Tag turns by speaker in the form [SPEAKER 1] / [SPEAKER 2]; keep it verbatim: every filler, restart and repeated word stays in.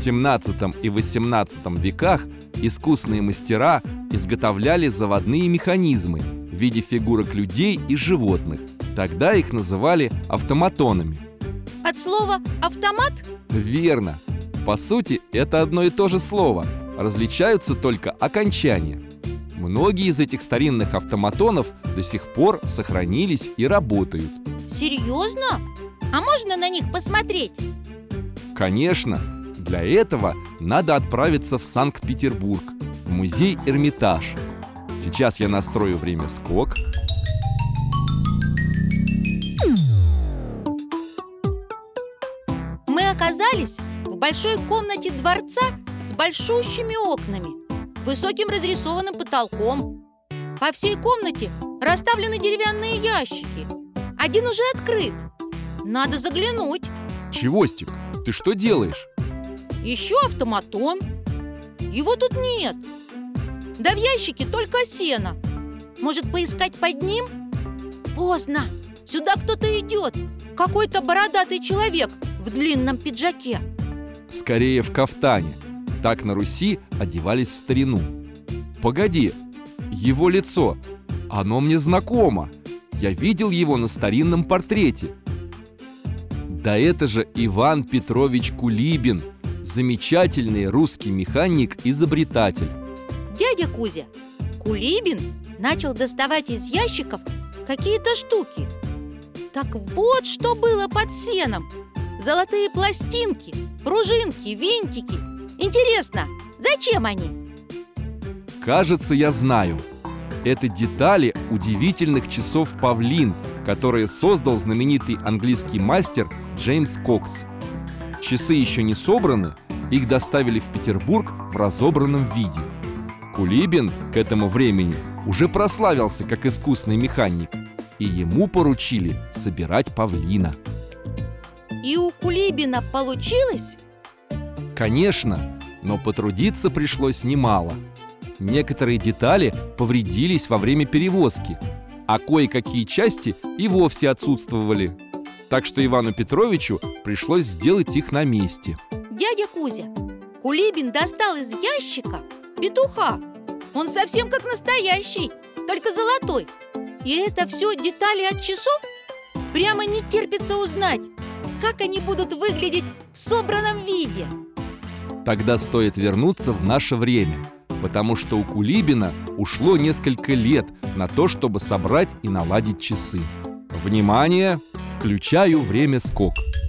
[SPEAKER 1] семнадцатом и восемнадцатом веках искусные мастера изготовляли заводные механизмы в виде фигурок людей и животных. Тогда их называли автоматонами.
[SPEAKER 2] От слова «автомат»?
[SPEAKER 1] Верно. По сути, это одно и то же слово. Различаются только окончания. Многие из этих старинных автоматонов до сих пор сохранились и работают.
[SPEAKER 2] Серьезно? А можно на них посмотреть?
[SPEAKER 1] Конечно. Для этого надо отправиться в Санкт-Петербург, в музей Эрмитаж. Сейчас я настрою время скок.
[SPEAKER 2] Мы оказались в большой комнате дворца с большущими окнами, высоким разрисованным потолком. По всей комнате расставлены деревянные ящики. Один уже открыт. Надо заглянуть.
[SPEAKER 1] Чевостик, ты что делаешь?
[SPEAKER 2] Еще автоматон. Его тут нет. Да в ящике только сено. Может, поискать под ним? Поздно. Сюда кто-то идет. Какой-то бородатый человек в длинном пиджаке.
[SPEAKER 1] Скорее в кафтане. Так на Руси одевались в старину. Погоди, его лицо, оно мне знакомо. Я видел его на старинном портрете. Да это же Иван Петрович Кулибин, замечательный русский механик-изобретатель.
[SPEAKER 2] Дядя Кузя, Кулибин начал доставать из ящиков какие-то штуки. Так вот, что было под сеном. Золотые пластинки, пружинки, винтики. Интересно, зачем они?
[SPEAKER 1] Кажется, я знаю. Это детали удивительных часов «Павлин», которые создал знаменитый английский мастер Джеймс Кокс. Часы еще не собраны, их доставили в Петербург в разобранном виде. Кулибин к этому времени уже прославился как искусный механик, и ему поручили собирать павлина.
[SPEAKER 2] И у Кулибина получилось?
[SPEAKER 1] Конечно, но потрудиться пришлось немало. Некоторые детали повредились во время перевозки, а кое-какие части и вовсе отсутствовали. Так что Ивану Петровичу пришлось сделать их на месте.
[SPEAKER 2] Дядя Кузя, Кулибин достал из ящика петуха. Он совсем как настоящий, только золотой. И это все детали от часов? Прямо не терпится узнать, как они будут выглядеть в собранном виде.
[SPEAKER 1] Тогда стоит вернуться в наше время, потому что у Кулибина ушло несколько лет на то, чтобы собрать и наладить часы. Внимание! Включаю время скок.